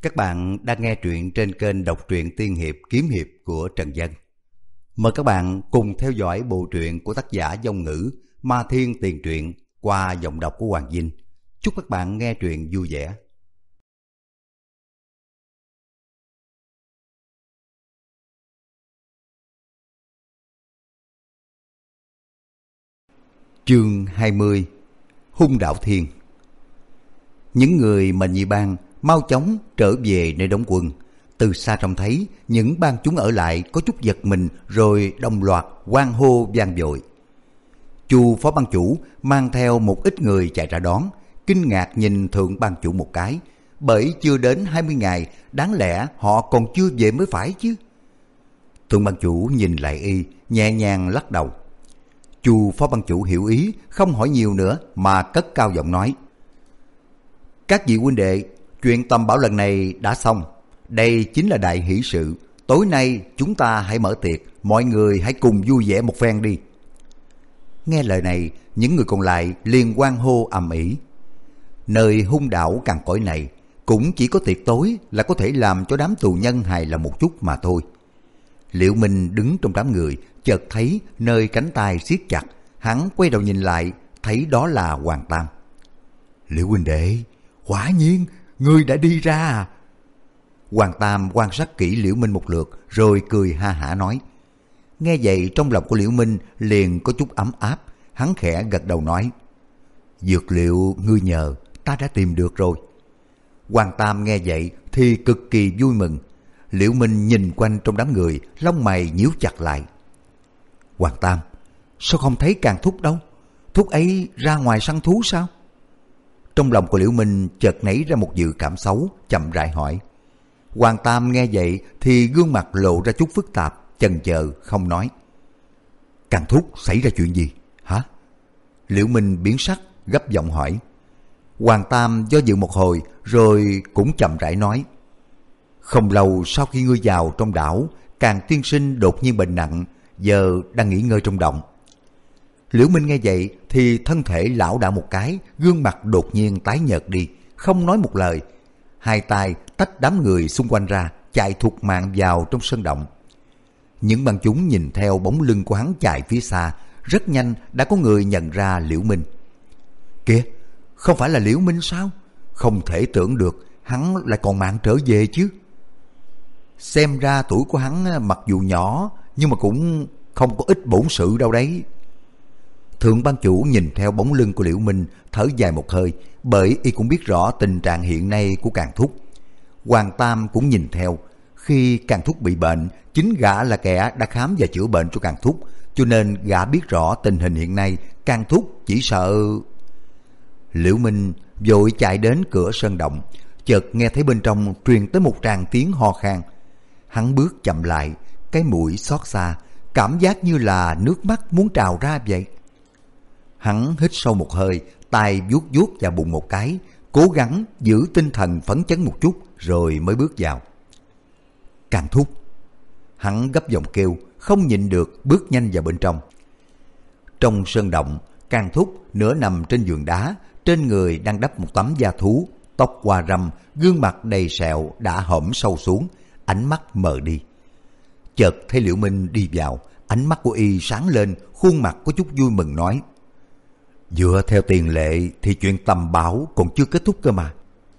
Các bạn đang nghe truyện trên kênh đọc truyện tiên hiệp kiếm hiệp của Trần Dân. Mời các bạn cùng theo dõi bộ truyện của tác giả Vong Ngữ Ma Thiên Tiền Truyện qua giọng đọc của Hoàng Vinh. Chúc các bạn nghe truyện vui vẻ. Chương 20. Hung Đạo Thiên. Những người mà nhị bang mau chóng trở về nơi đóng quân. Từ xa trông thấy những bang chúng ở lại có chút giật mình, rồi đồng loạt hoan hô vang dội. Chu phó ban chủ mang theo một ít người chạy ra đón, kinh ngạc nhìn thượng ban chủ một cái, bởi chưa đến 20 ngày, đáng lẽ họ còn chưa về mới phải chứ. Thượng ban chủ nhìn lại y, nhẹ nhàng lắc đầu. Chu phó ban chủ hiểu ý, không hỏi nhiều nữa mà cất cao giọng nói: các vị huynh đệ, chuyện Tầm Bảo lần này đã xong. Đây chính là đại hỷ sự. Tối nay chúng ta hãy mở tiệc, mọi người hãy cùng vui vẻ một phen đi. Nghe lời này, những người còn lại liền hoan hô ầm ĩ. Nơi hung đảo cằn cỗi này cũng chỉ có tiệc tối là có thể làm cho đám tù nhân hài lòng một chút mà thôi. Liệu Minh đứng trong đám người, chợt thấy nơi cánh tay siết chặt, hắn quay đầu nhìn lại, thấy đó là Hoàng Tam. Liệu huynh đệ, quả nhiên ngươi đã đi ra à? Hoàng Tam quan sát kỹ Liễu Minh một lượt rồi cười ha hả nói. Nghe vậy trong lòng của Liễu Minh liền có chút ấm áp, hắn khẽ gật đầu nói: dược liệu ngươi nhờ ta đã tìm được rồi. Hoàng Tam nghe vậy thì cực kỳ vui mừng. Liễu Minh nhìn quanh trong đám người, lông mày nhíu chặt lại. Hoàng Tam, sao không thấy Càn Thúc đâu? Thúc ấy ra ngoài săn thú sao? Trong lòng của Liễu Minh chợt nảy ra một dự cảm xấu, chậm rãi hỏi. Hoàng Tam nghe vậy thì gương mặt lộ ra chút phức tạp, chần chờ không nói. Càn Thúc xảy ra chuyện gì hả? Liễu Minh biến sắc, gấp giọng hỏi. Hoàng Tam do dự một hồi rồi cũng chậm rãi nói. Không lâu sau khi ngươi vào trong đảo, Càn tiên sinh đột nhiên bệnh nặng, giờ đang nghỉ ngơi trong động. Liễu Minh nghe vậy thì thân thể lảo đảo một cái, gương mặt đột nhiên tái nhợt đi, không nói một lời. Hai tay tách đám người xung quanh ra, chạy thục mạng vào trong sân động. Những bang chúng nhìn theo bóng lưng của hắn chạy phía xa, rất nhanh đã có người nhận ra Liễu Minh. Kìa, không phải là Liễu Minh sao? Không thể tưởng được hắn lại còn mạng trở về chứ. Xem ra tuổi của hắn mặc dù nhỏ nhưng mà cũng không có ít bổn sự đâu đấy. Thượng ban chủ nhìn theo bóng lưng của Liễu Minh, thở dài một hơi, bởi y cũng biết rõ tình trạng hiện nay của Càn Thúc. Hoàng Tam cũng nhìn theo, khi Càn Thúc bị bệnh, chính gã là kẻ đã khám và chữa bệnh cho Càn Thúc, cho nên gã biết rõ tình hình hiện nay, Càn Thúc chỉ sợ... Liễu Minh vội chạy đến cửa sân động, chợt nghe thấy bên trong truyền tới một tràng tiếng ho khan. Hắn bước chậm lại, cái mũi xót xa, cảm giác như là nước mắt muốn trào ra vậy. Hắn hít sâu một hơi, tay vuốt vuốt vào bụng một cái, cố gắng giữ tinh thần phấn chấn một chút rồi mới bước vào. Càn Thúc. Hắn gấp giọng kêu, không nhịn được bước nhanh vào bên trong. Trong sơn động, Càn Thúc nửa nằm trên giường đá, trên người đang đắp một tấm da thú, tóc hoa râm, gương mặt đầy sẹo đã hõm sâu xuống, ánh mắt mờ đi. Chợt thấy Liễu Minh đi vào, ánh mắt của y sáng lên, khuôn mặt có chút vui mừng nói. Dựa theo tiền lệ thì chuyện Tầm Bảo còn chưa kết thúc cơ mà.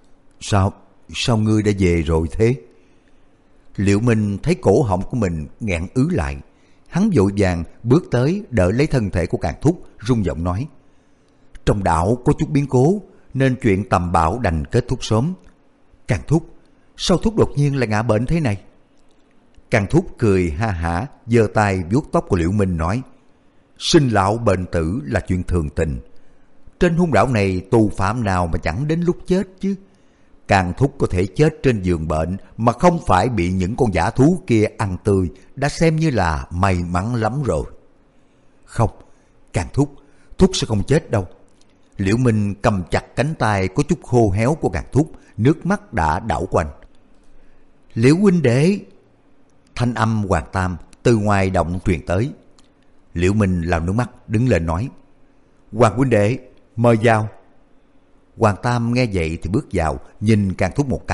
Sao ngươi đã về rồi thế? Liễu Minh thấy cổ họng của mình nghẹn ứ lại. Hắn vội vàng bước tới đỡ lấy thân thể của Càn Thúc, run giọng nói. Trong đảo có chút biến cố nên chuyện Tầm Bảo đành kết thúc sớm. Càn Thúc, sao Thúc đột nhiên lại ngã bệnh thế này? Càn Thúc cười ha hả, giơ tay vuốt tóc của Liễu Minh nói. Sinh lão bệnh tử là chuyện thường tình. Trên hung đảo này tù phạm nào mà chẳng đến lúc chết chứ. Càn Thúc có thể chết trên giường bệnh mà không phải bị những con dã thú kia ăn tươi đã xem như là may mắn lắm rồi. Không, Càn Thúc sẽ không chết đâu. Liễu Minh cầm chặt cánh tay có chút khô héo của Càn Thúc, nước mắt đã đảo quanh. Liễu huynh đệ! Thanh âm Hoàng Tam từ ngoài động truyền tới. Liễu Minh lau nước mắt đứng lên nói. Hoàng huynh đệ, mời vào. Hoàng Tam nghe vậy thì bước vào, nhìn Càn Thúc một cái,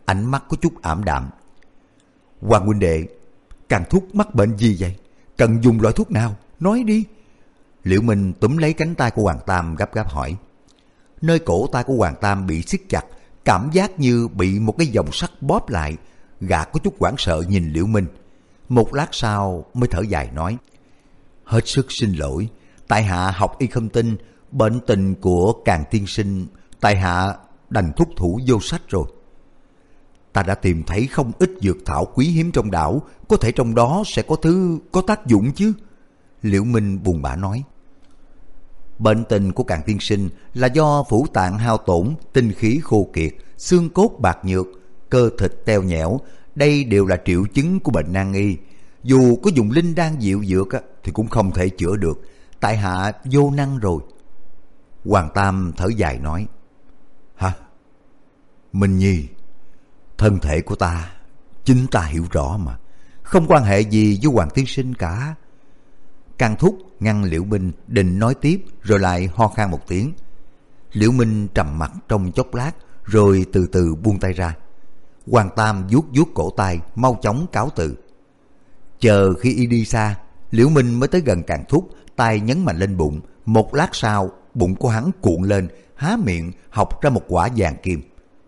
ánh mắt có chút ảm đạm. Hoàng huynh đệ, Càng Thúc mắc bệnh gì vậy? Cần dùng loại thuốc nào? Nói đi. Liễu Minh túm lấy cánh tay của Hoàng Tam gấp gáp hỏi. Nơi cổ tay của Hoàng Tam bị siết chặt, cảm giác như bị một cái vòng sắt bóp lại. Gã có chút hoảng sợ nhìn Liễu Minh. Một lát sau mới thở dài nói. Hết sức xin lỗi, tại hạ học y không tin, bệnh tình của Càng tiên sinh, tại hạ đành thúc thủ vô sách rồi. Ta đã tìm thấy không ít dược thảo quý hiếm trong đảo, có thể trong đó sẽ có thứ có tác dụng chứ. Liễu Minh buồn bã nói. Bệnh tình của Càng tiên sinh là do phủ tạng hao tổn, tinh khí khô kiệt, xương cốt bạc nhược, cơ thịt teo nhẽo. Đây đều là triệu chứng của bệnh nan y. Dù có dùng linh đan diệu dược thì cũng không thể chữa được. Tại hạ vô năng rồi. Hoàng Tam thở dài nói. Hả? Minh Nhi, thân thể của ta, chính ta hiểu rõ mà. Không quan hệ gì với Hoàng tiên sinh cả. Càng Thúc ngăn Liễu Minh định nói tiếp rồi lại ho khan một tiếng. Liễu Minh trầm mặt trong chốc lát rồi từ từ buông tay ra. Hoàng Tam vuốt vuốt cổ tay, mau chóng cáo từ. Chờ khi y đi xa, Liễu Minh mới tới gần Càng Thúc, tay nhấn mạnh lên bụng. Một lát sau, bụng của hắn cuộn lên, há miệng học ra một quả vàng kim.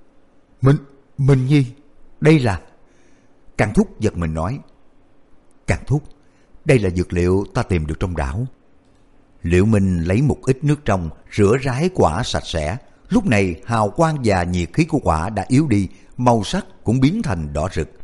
Minh Nhi, đây là... Càng Thúc giật mình nói. Càng Thúc, đây là dược liệu ta tìm được trong đảo. Liễu Minh lấy một ít nước trong, rửa rái quả sạch sẽ. Lúc này hào quang và nhiệt khí của quả đã yếu đi, màu sắc cũng biến thành đỏ rực.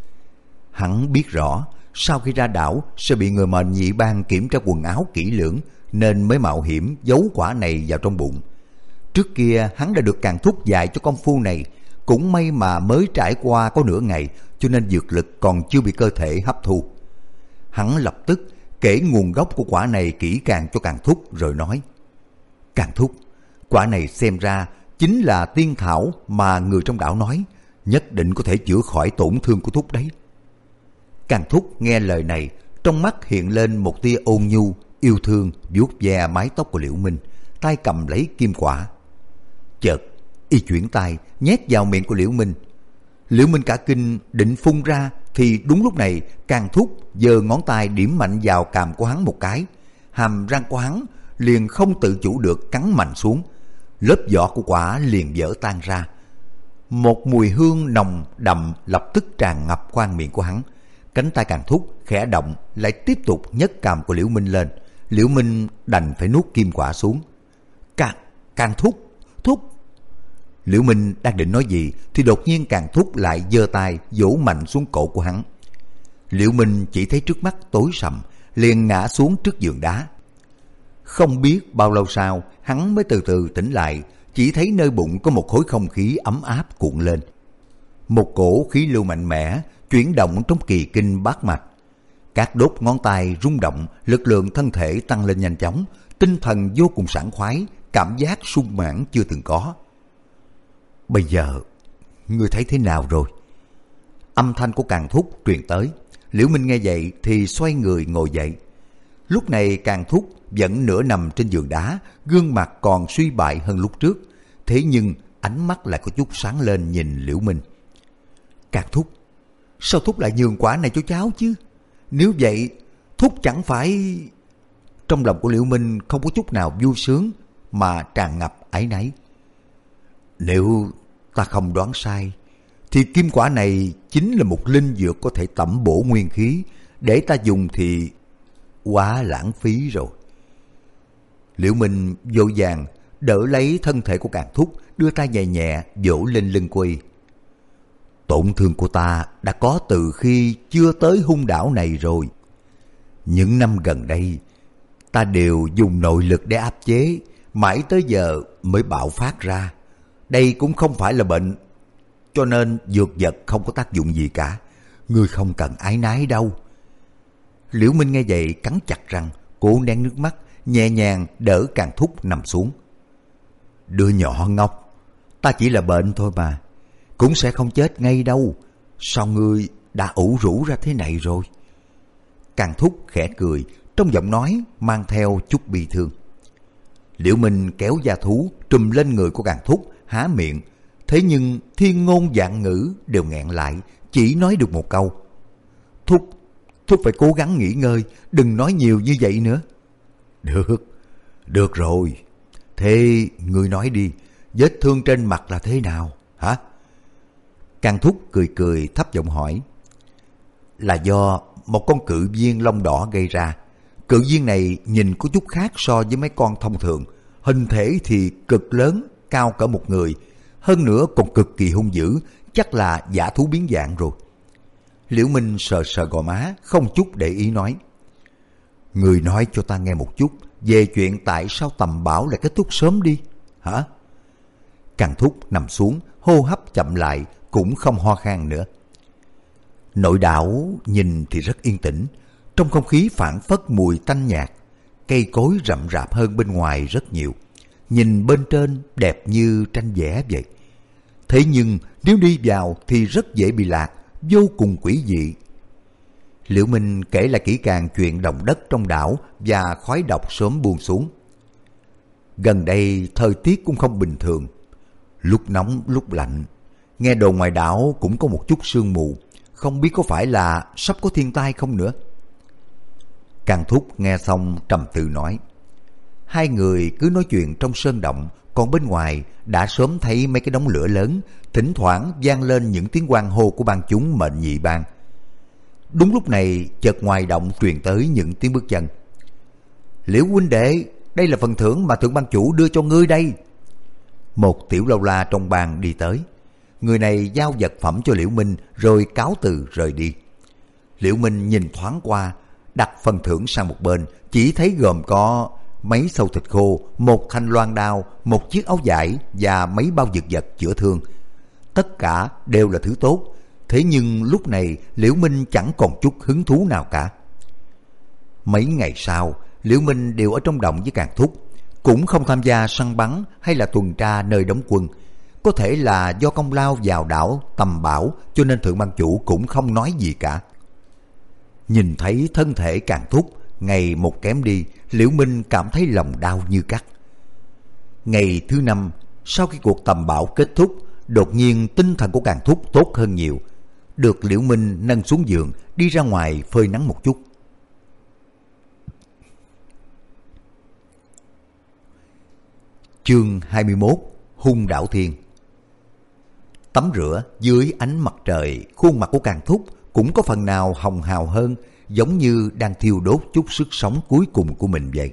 Hắn biết rõ, sau khi ra đảo sẽ bị người mệnh nhị bang kiểm tra quần áo kỹ lưỡng, nên mới mạo hiểm giấu quả này vào trong bụng. Trước kia hắn đã được Càng Thúc dạy cho công phu này, cũng may mà mới trải qua có nửa ngày, cho nên dược lực còn chưa bị cơ thể hấp thu. Hắn lập tức kể nguồn gốc của quả này kỹ càng cho Càng Thúc rồi nói. Càng Thúc, quả này xem ra chính là tiên thảo mà người trong đảo nói, nhất định có thể chữa khỏi tổn thương của Thúc đấy. Càng Thúc nghe lời này, trong mắt hiện lên một tia ôn nhu, yêu thương, vuốt ve mái tóc của Liễu Minh, tay cầm lấy kim quả. Chợt, y chuyển tay nhét vào miệng của Liễu Minh. Liễu Minh cả kinh định phun ra, thì đúng lúc này Càng Thúc giơ ngón tay điểm mạnh vào cằm của hắn một cái, hàm răng của hắn liền không tự chủ được cắn mạnh xuống, lớp vỏ của quả liền vỡ tan ra. Một mùi hương nồng đậm lập tức tràn ngập khoang miệng của hắn. Cánh tay Càng Thúc khẽ động, lại tiếp tục nhấc cằm của Liễu Minh lên. Liễu Minh đành phải nuốt kim quả xuống. Càng Thúc. Liễu Minh đang định nói gì thì đột nhiên Càng Thúc lại giơ tay vỗ mạnh xuống cổ của hắn. Liễu Minh chỉ thấy trước mắt tối sầm, liền ngã xuống trước giường đá. Không biết bao lâu sau hắn mới từ từ tỉnh lại, chỉ thấy nơi bụng có một khối không khí ấm áp cuộn lên. Một cổ khí lưu mạnh mẽ chuyển động trong kỳ kinh bát mạch. Các đốt ngón tay rung động, lực lượng thân thể tăng lên nhanh chóng, tinh thần vô cùng sảng khoái, cảm giác sung mãn chưa từng có. Bây giờ, ngươi thấy thế nào rồi? Âm thanh của Càng Thúc truyền tới. Liễu Minh nghe vậy thì xoay người ngồi dậy. Lúc này Càng Thúc vẫn nửa nằm trên giường đá, gương mặt còn suy bại hơn lúc trước. Thế nhưng ánh mắt lại có chút sáng lên nhìn Liễu Minh. Càng Thúc, sao Thúc lại nhường quả này cho cháu chứ? Nếu vậy, Thúc chẳng phải... Trong lòng của Liễu Minh không có chút nào vui sướng, mà tràn ngập áy náy. Nếu ta không đoán sai, thì kim quả này chính là một linh dược có thể tẩm bổ nguyên khí. Để ta dùng thì quá lãng phí rồi. Liễu Minh vội vàng đỡ lấy thân thể của Càng Thúc, đưa tay nhẹ nhẹ vỗ lên lưng cô y. Tổn thương của ta đã có từ khi chưa tới hung đảo này rồi. Những năm gần đây, ta đều dùng nội lực để áp chế, mãi tới giờ mới bạo phát ra. Đây cũng không phải là bệnh, cho nên dược vật không có tác dụng gì cả. Ngươi không cần áy náy đâu. Liễu Minh nghe vậy cắn chặt răng, cố nén nước mắt, nhẹ nhàng đỡ Càng Thúc nằm xuống. Đứa nhỏ ngốc, ta chỉ là bệnh thôi mà, cũng sẽ không chết ngay đâu. Sao ngươi đã ủ rũ ra thế này rồi? Càng Thúc khẽ cười, trong giọng nói mang theo chút bi thương. Liễu Minh kéo da thú trùm lên người của Càng Thúc, há miệng, Thế nhưng thiên ngôn vạn ngữ đều nghẹn lại, chỉ nói được một câu: Thúc, Thúc phải cố gắng nghỉ ngơi, đừng nói nhiều như vậy nữa. Được rồi. Thế ngươi nói đi, vết thương trên mặt là thế nào, hả? Càng Thúc cười cười thấp giọng hỏi. Là do một con cự viên lông đỏ gây ra. Cự viên này nhìn có chút khác so với mấy con thông thường. Hình thể thì cực lớn, cao cỡ một người. Hơn nữa còn cực kỳ hung dữ, chắc là dã thú biến dạng rồi. Liễu Minh sờ sờ gò má, không chút để ý nói. Người nói cho ta nghe một chút về chuyện tại sao tầm bão lại kết thúc sớm đi, hả? Càng Thúc nằm xuống, hô hấp chậm lại, cũng không ho khan nữa. Nội đảo nhìn thì rất yên tĩnh, trong không khí phảng phất mùi tanh nhạt, cây cối rậm rạp hơn bên ngoài rất nhiều. Nhìn bên trên đẹp như tranh vẽ vậy. Thế nhưng nếu đi vào thì rất dễ bị lạc, vô cùng quỷ dị. Liễu Minh kể lại kỹ càng chuyện động đất trong đảo và khói độc sớm buông xuống. Gần đây thời tiết cũng không bình thường, lúc nóng lúc lạnh. Nghe đồn ngoài đảo cũng có một chút sương mù, không biết có phải là sắp có thiên tai không nữa. Càng Thúc nghe xong trầm tư nói. Hai người cứ nói chuyện trong sơn động, còn bên ngoài đã sớm thấy mấy cái đống lửa lớn, thỉnh thoảng vang lên những tiếng hoan hô của bang chúng mệnh nhị bang. Đúng lúc này chợt ngoài động truyền tới những tiếng bước chân. Liễu huynh đệ, đây là phần thưởng mà thượng ban chủ đưa cho ngươi đây. Một tiểu lâu la trong bang đi tới. Người này giao vật phẩm cho Liễu Minh rồi cáo từ rời đi. Liễu Minh nhìn thoáng qua, đặt phần thưởng sang một bên, chỉ thấy gồm có mấy sâu thịt khô, một thanh loan đao, một chiếc áo vải và mấy bao dược vật chữa thương. Tất cả đều là thứ tốt, thế nhưng lúc này Liễu Minh chẳng còn chút hứng thú nào cả. Mấy ngày sau, Liễu Minh đều ở trong động với Càng Thúc, cũng không tham gia săn bắn hay là tuần tra nơi đóng quân. Có thể là do công lao vào đảo tầm bão cho nên thượng ban chủ cũng không nói gì cả. Nhìn thấy thân thể Càng Thúc ngày một kém đi, Liễu Minh cảm thấy lòng đau như cắt. Ngày thứ 5, sau khi cuộc tầm bão kết thúc, đột nhiên tinh thần của Càng Thúc tốt hơn nhiều. Được Liễu Minh nâng xuống giường, đi ra ngoài phơi nắng một chút. Chương 21: Hung Đảo Thiên. Tắm rửa dưới ánh mặt trời, khuôn mặt của Càng Thúc cũng có phần nào hồng hào hơn, giống như đang thiêu đốt chút sức sống cuối cùng của mình vậy.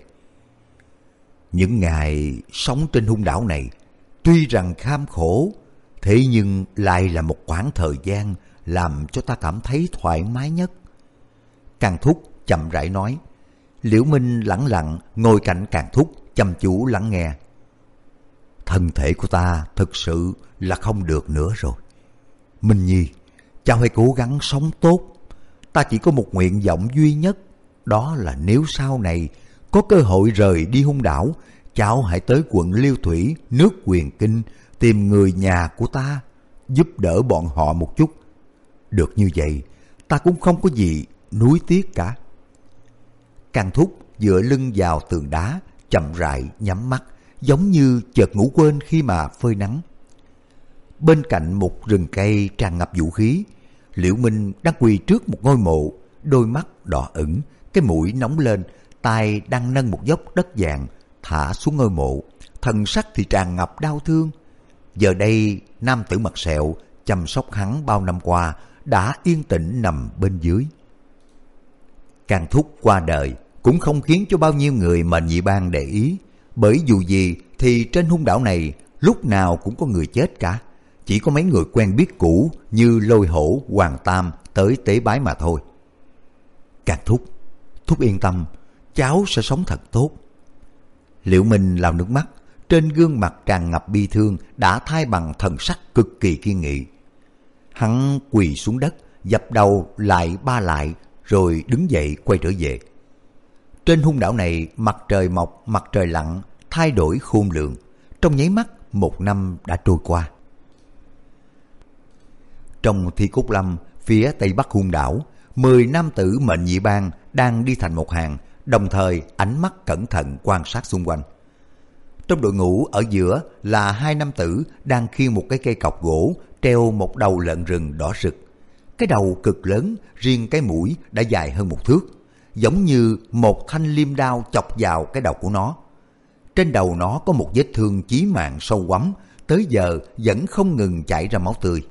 Những ngày sống trên hung đảo này, tuy rằng kham khổ, thế nhưng lại là một khoảng thời gian làm cho ta cảm thấy thoải mái nhất. Càng Thúc chậm rãi nói. Liễu Minh lẳng lặng ngồi cạnh Càng Thúc, chăm chú lắng nghe. Thân thể của ta thực sự là không được nữa rồi. Minh Nhi, cháu hãy cố gắng sống tốt. Ta chỉ có một nguyện vọng duy nhất, đó là nếu sau này có cơ hội rời đi hung đảo, cháu hãy tới quận Liêu Thủy, nước Huyền Kinh, tìm người nhà của ta, giúp đỡ bọn họ một chút. Được như vậy, ta cũng không có gì nuối tiếc cả. Càng Thúc dựa lưng vào tường đá, chậm rãi nhắm mắt, giống như chợt ngủ quên khi mà phơi nắng. Bên cạnh một rừng cây tràn ngập vũ khí, Liễu Minh đang quỳ trước một ngôi mộ, đôi mắt đỏ ửng, cái mũi nóng lên, tay đang nâng một dốc đất vàng thả xuống ngôi mộ, thần sắc thì tràn ngập đau thương. Giờ đây nam tử mặt sẹo chăm sóc hắn bao năm qua đã yên tĩnh nằm bên dưới. Càng Thúc qua đời cũng không khiến cho bao nhiêu người mệnh nhị bang để ý, bởi dù gì thì trên hung đảo này lúc nào cũng có người chết cả, chỉ có mấy người quen biết cũ như Lôi Hổ, Hoàng Tam tới tế bái mà thôi. Càng Thúc, Thúc yên tâm, cháu sẽ sống thật tốt. Liễu Minh lau nước mắt, trên gương mặt tràn ngập bi thương đã thay bằng thần sắc cực kỳ kiên nghị. Hắn quỳ xuống đất, dập đầu lại ba lại, rồi đứng dậy quay trở về. Trên hung đảo này, mặt trời mọc, mặt trời lặn, thay đổi khôn lường. Trong nháy mắt, 1 năm đã trôi qua. Trong Thi Cốt Lâm, phía tây bắc hung đảo, 10 nam tử mệnh nhị bang đang đi thành một hàng, đồng thời ánh mắt cẩn thận quan sát xung quanh. Trong đội ngũ ở giữa là hai nam tử đang khiêng một cái cây cọc gỗ treo một đầu lợn rừng đỏ rực. Cái đầu cực lớn, riêng cái mũi đã dài hơn 1 thước, giống như một thanh liêm đao chọc vào cái đầu của nó. Trên đầu nó có một vết thương chí mạng sâu quắm, tới giờ vẫn không ngừng chảy ra máu tươi.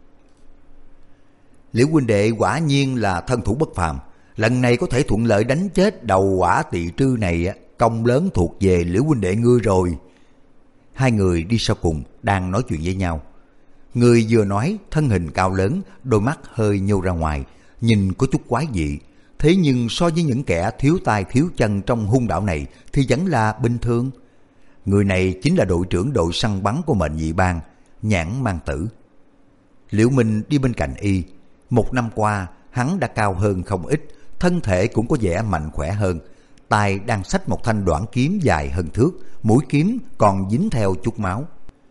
Liễu huynh đệ quả nhiên là thân thủ bất phàm, lần này có thể thuận lợi đánh chết đầu quả tỳ trư này, công lớn thuộc về Liễu huynh đệ ngươi rồi. Hai người đi sau cùng đang nói chuyện với nhau. Người vừa nói thân hình cao lớn, đôi mắt hơi nhô ra ngoài, nhìn có chút quái dị. Thế nhưng so với những kẻ thiếu tay thiếu chân trong hung đảo này thì vẫn là bình thường. Người này chính là đội trưởng đội săn bắn của mệnh nhị bang, Nhãn Mang Tử. Liễu Minh đi bên cạnh y. 1 năm qua, hắn đã cao hơn không ít, thân thể cũng có vẻ mạnh khỏe hơn. Tay đang xách một thanh đoạn kiếm dài hơn thước, mũi kiếm còn dính theo chút máu.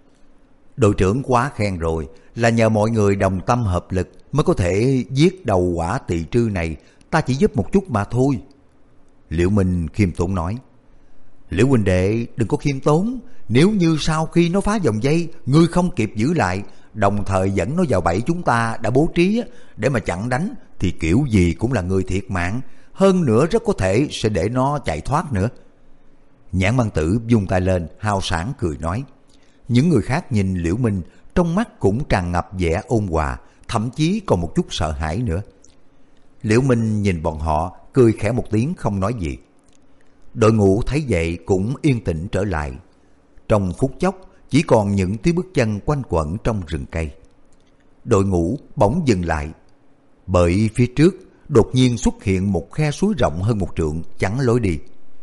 Đội trưởng quá khen rồi, là nhờ mọi người đồng tâm hợp lực mới có thể giết đầu quả tỳ trư này, ta chỉ giúp một chút mà thôi. Liễu Minh khiêm tốn nói. Liễu huynh đệ đừng có khiêm tốn, nếu như sau khi nó phá vòng dây, ngươi không kịp giữ lại, đồng thời dẫn nó vào bẫy chúng ta đã bố trí để mà chặn đánh, thì kiểu gì cũng là người thiệt mạng, hơn nữa rất có thể sẽ để nó chạy thoát nữa. Nhãn Mang Tử vung tay lên, hào sảng cười nói. Những người khác nhìn Liễu Minh, trong mắt cũng tràn ngập vẻ ôn hòa, thậm chí còn một chút sợ hãi nữa. Liễu Minh nhìn bọn họ, cười khẽ một tiếng không nói gì. Đội ngũ thấy vậy cũng yên tĩnh trở lại. Trong phút chốc, chỉ còn những tiếng bước chân quanh quẩn trong rừng cây. Đội ngũ bỗng dừng lại, bởi phía trước đột nhiên xuất hiện một khe suối rộng hơn 1 trượng chắn lối đi.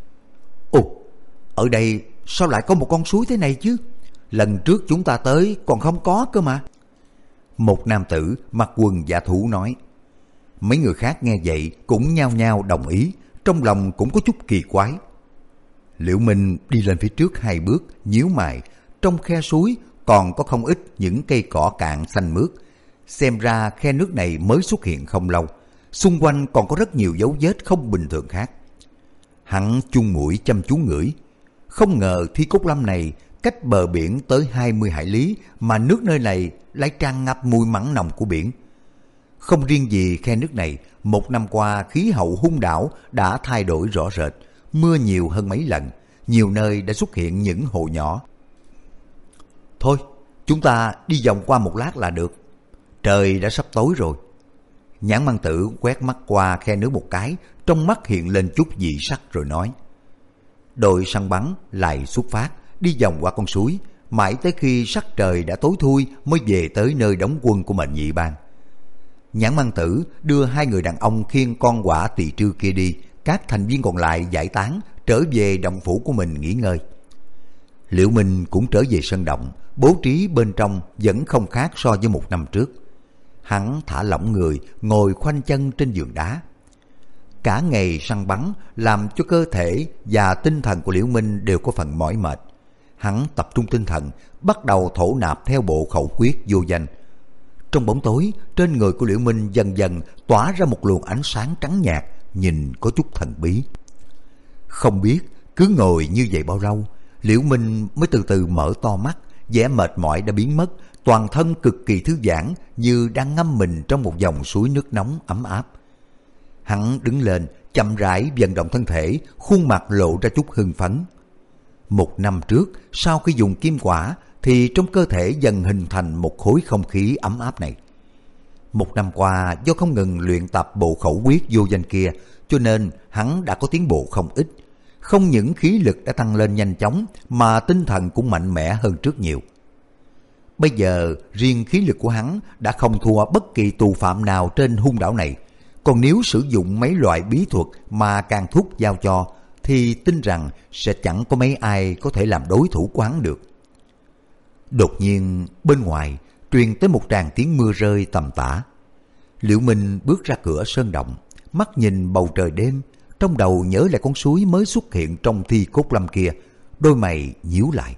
Ồ, ở đây sao lại có một con suối thế này chứ? Lần trước chúng ta tới còn không có cơ mà. Một nam tử mặc quần dạ thủ nói. Mấy người khác nghe vậy cũng nhao nhao đồng ý, trong lòng cũng có chút kỳ quái. Liễu Minh đi lên phía trước 2 bước, nhíu mày. Trong khe suối còn có không ít những cây cỏ cạn xanh mướt. Xem ra khe nước này mới xuất hiện không lâu, xung quanh còn có rất nhiều dấu vết không bình thường khác. Hắn chun mũi chăm chú ngửi. Không ngờ Thi Cốt Lâm này cách bờ biển tới 20 hải lý mà nước nơi này lại tràn ngập mùi mặn nồng của biển. Không riêng gì khe nước này, 1 năm qua khí hậu hung đảo đã thay đổi rõ rệt, mưa nhiều hơn mấy lần, nhiều nơi đã xuất hiện những hồ nhỏ. Thôi, chúng ta đi vòng qua một lát là được. Trời đã sắp tối rồi. Nhãn Mang Tử quét mắt qua khe nước một cái, trong mắt hiện lên chút dị sắc rồi nói. Đội săn bắn lại xuất phát, đi vòng qua con suối, mãi tới khi sắc trời đã tối thui mới về tới nơi đóng quân của mệnh nhị bang. Nhãn Mang Tử đưa 2 người đàn ông khiêng con quả tỳ trư kia đi, các thành viên còn lại giải tán trở về động phủ của mình nghỉ ngơi. Liễu Minh cũng trở về sân động, bố trí bên trong vẫn không khác so với 1 năm trước. Hắn thả lỏng người, ngồi khoanh chân trên giường đá. Cả ngày săn bắn làm cho cơ thể và tinh thần của Liễu Minh đều có phần mỏi mệt. Hắn tập trung tinh thần, bắt đầu thổ nạp theo bộ khẩu quyết vô danh. Trong bóng tối, trên người của Liễu Minh dần dần tỏa ra một luồng ánh sáng trắng nhạt, nhìn có chút thần bí. Không biết cứ ngồi như vậy bao lâu, Liễu Minh mới từ từ mở to mắt, vẻ mệt mỏi đã biến mất, toàn thân cực kỳ thư giãn như đang ngâm mình trong một dòng suối nước nóng ấm áp. Hắn đứng lên, chậm rãi vận động thân thể, khuôn mặt lộ ra chút hưng phấn. 1 năm trước, sau khi dùng kim quả, thì trong cơ thể dần hình thành một khối không khí ấm áp này. 1 năm qua, do không ngừng luyện tập bộ khẩu quyết vô danh kia, cho nên hắn đã có tiến bộ không ít. Không những khí lực đã tăng lên nhanh chóng, mà tinh thần cũng mạnh mẽ hơn trước nhiều. Bây giờ, riêng khí lực của hắn đã không thua bất kỳ tù phạm nào trên hung đảo này. Còn nếu sử dụng mấy loại bí thuật mà Càn Thúc giao cho, thì tin rằng sẽ chẳng có mấy ai có thể làm đối thủ của hắn được. Đột nhiên, bên ngoài, truyền tới một tràng tiếng mưa rơi tầm tã. Liễu Minh bước ra cửa sơn động, mắt nhìn bầu trời đêm, trong đầu nhớ lại con suối mới xuất hiện trong Thi Cốt Lâm kia, đôi mày nhíu lại.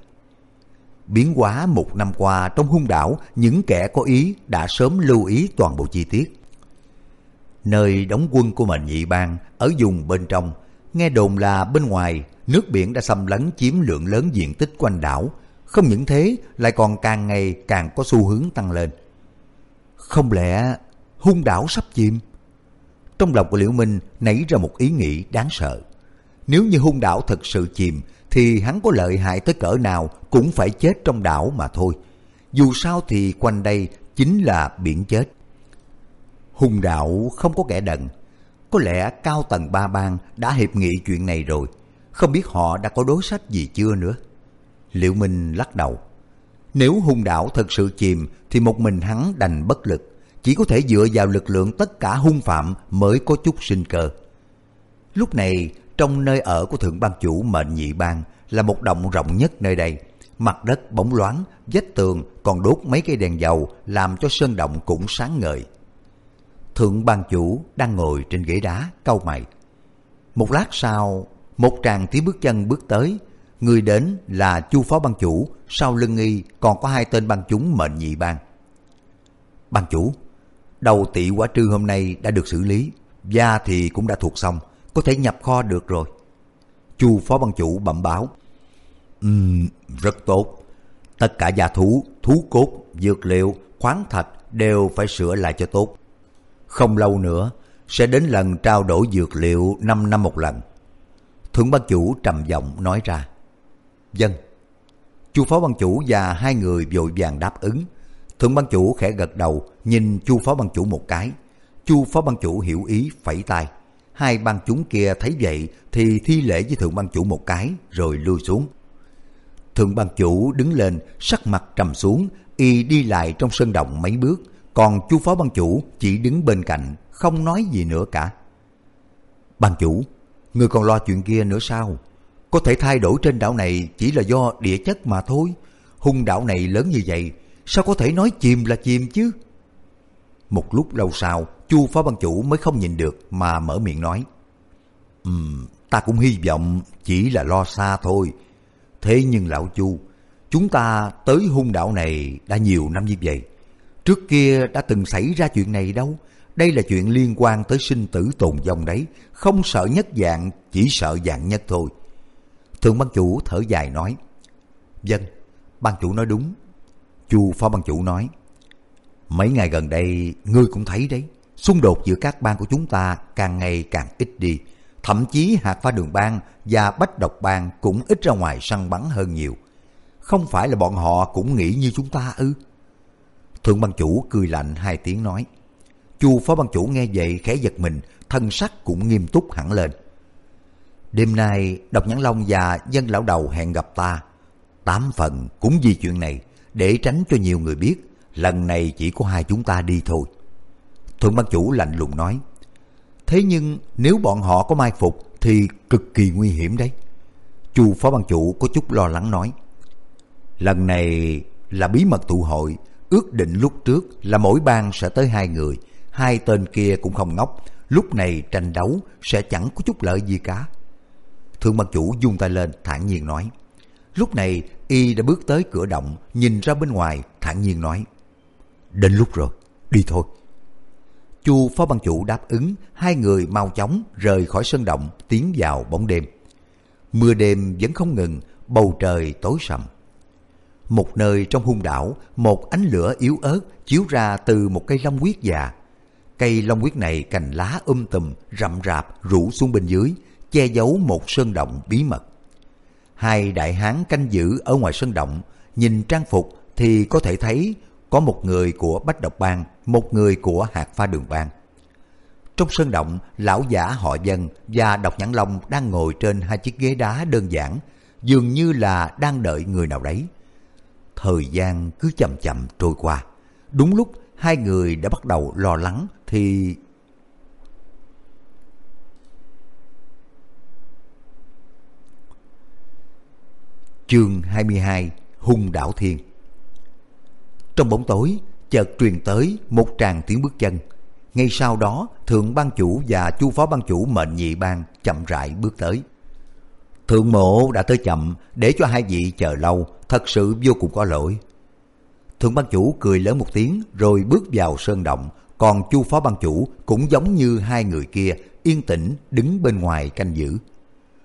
Biến hóa 1 năm qua trong hung đảo, những kẻ có ý đã sớm lưu ý toàn bộ chi tiết. Nơi đóng quân của mệnh nhị bang ở vùng bên trong, nghe đồn là bên ngoài Nước biển đã xâm lấn chiếm lượng lớn diện tích quanh đảo, không những thế lại còn càng ngày càng có xu hướng tăng lên. Không lẽ hung đảo sắp chìm? Trong lòng của Liễu Minh nảy ra một ý nghĩ đáng sợ. Nếu như hung đảo thật sự chìm thì hắn có lợi hại tới cỡ nào cũng phải chết trong đảo mà thôi. Dù sao thì quanh đây chính là biển chết. Hung đảo không có kẻ đần. Có lẽ cao tầng ba bang đã hiệp nghị chuyện này rồi. Không biết họ đã có đối sách gì chưa nữa. Liễu Minh lắc đầu. Nếu hung đảo thật sự chìm thì một mình hắn đành bất lực. Chỉ có thể dựa vào lực lượng tất cả hung phạm mới có chút sinh cơ. Lúc này, trong nơi ở của thượng ban chủ Mệnh Nhị Bang là một động rộng nhất nơi đây. Mặt đất bóng loáng, vách tường còn đốt mấy cây đèn dầu làm cho sơn động cũng sáng ngời. Thượng ban chủ đang ngồi trên ghế đá cau mày. Một lát sau, một tràng tiếng bước chân bước tới. Người đến là Chu phó ban chủ, sau lưng y còn có 2 tên ban chúng Mệnh Nhị Bang. Ban chủ, đầu tỵ quả trư hôm nay đã được xử lý, da thì cũng đã thuộc xong, có thể nhập kho được rồi. Chu phó ban chủ bẩm báo. Rất tốt. Tất cả gia thú, thú cốt, dược liệu, khoáng thạch đều phải sửa lại cho tốt. Không lâu nữa sẽ đến lần trao đổi dược liệu 5 năm một lần. Thượng ban chủ trầm giọng nói ra. Vâng. Chu phó ban chủ và 2 người vội vàng đáp ứng. Thượng ban chủ khẽ gật đầu, nhìn Chu phó ban chủ một cái. Chu phó ban chủ hiểu ý phẩy tay. 2 ban chúng kia thấy vậy thì thi lễ với thượng ban chủ một cái rồi lui xuống. Thượng ban chủ đứng lên, sắc mặt trầm xuống, y đi lại trong sân động mấy bước, còn Chu phó ban chủ chỉ đứng bên cạnh, không nói gì nữa cả. Ban chủ, người còn lo chuyện kia nữa sao? Có thể thay đổi trên đảo này chỉ là do địa chất mà thôi. Hung đảo này lớn như vậy, sao có thể nói chìm là chìm chứ? Một lúc lâu sau, Chu phó ban chủ mới không nhìn được mà mở miệng nói. Ta cũng hy vọng chỉ là lo xa thôi. Thế nhưng lão Chu, chúng ta tới hung đảo này đã nhiều năm như vậy. Trước kia đã từng xảy ra chuyện này đâu. Đây là chuyện liên quan tới sinh tử tồn vong đấy. Không sợ nhất dạng, chỉ sợ dạng nhất thôi. Thượng ban chủ thở dài nói. Vâng, ban chủ nói đúng. Chu phó ban chủ nói. Mấy ngày gần đây, ngươi cũng thấy đấy. Xung đột giữa các bang của chúng ta càng ngày càng ít đi. Thậm chí Hạt Pha Đường Bang và Bách Độc Bang cũng ít ra ngoài săn bắn hơn nhiều. Không phải là bọn họ cũng nghĩ như chúng ta ư? Thượng ban chủ cười lạnh 2 tiếng nói. Chu phó ban chủ nghe vậy khẽ giật mình, thân sắc cũng nghiêm túc hẳn lên. Đêm nay Độc Nhãn Long và Dân Lão Đầu hẹn gặp ta. 8 phần cũng vì chuyện này, để tránh cho nhiều người biết. Lần này chỉ có 2 chúng ta đi thôi. Thượng ban chủ lạnh lùng nói. Thế nhưng nếu bọn họ có mai phục thì cực kỳ nguy hiểm đấy. Chu phó ban chủ có chút lo lắng nói. Lần này là bí mật tụ hội, ước định lúc trước là mỗi bang sẽ tới 2 người. 2 tên kia cũng không ngốc, lúc này tranh đấu sẽ chẳng có chút lợi gì cả. Thượng ban chủ vung tay lên thản nhiên nói. Lúc này y đã bước tới cửa động, nhìn ra bên ngoài thản nhiên nói. Đến lúc rồi, đi thôi. Chu phó ban chủ đáp ứng, 2 người mau chóng rời khỏi sân động, tiến vào bóng đêm. Mưa đêm vẫn không ngừng, bầu trời tối sầm. Một nơi trong hung đảo, một ánh lửa yếu ớt chiếu ra từ một cây long huyết già. Cây long huyết này cành lá tùm, rậm rạp rủ xuống bên dưới, che giấu một sơn động bí mật. 2 đại hán canh giữ ở ngoài sơn động, nhìn trang phục thì có thể thấy có một người của Bách Độc Bang, một người của Hạt Pha Đường Bang. Trong sơn động, lão giả họ Dân và Độc Nhãn Long đang ngồi trên 2 chiếc ghế đá đơn giản, dường như là đang đợi người nào đấy. Thời gian cứ chậm chậm trôi qua. Đúng lúc 2 người đã bắt đầu lo lắng thì... Chương 22: Hung Đảo Thiên. Trong bóng tối, chợt truyền tới một tràng tiếng bước chân. Ngay sau đó, thượng ban chủ và chu phó ban chủ Mệnh Nhị Bang chậm rãi bước tới. Thượng mộ đã tới chậm, để cho 2 vị chờ lâu, thật sự vô cùng có lỗi. Thượng ban chủ cười lớn một tiếng rồi bước vào sơn động, còn chu phó ban chủ cũng giống như 2 người kia, yên tĩnh đứng bên ngoài canh giữ.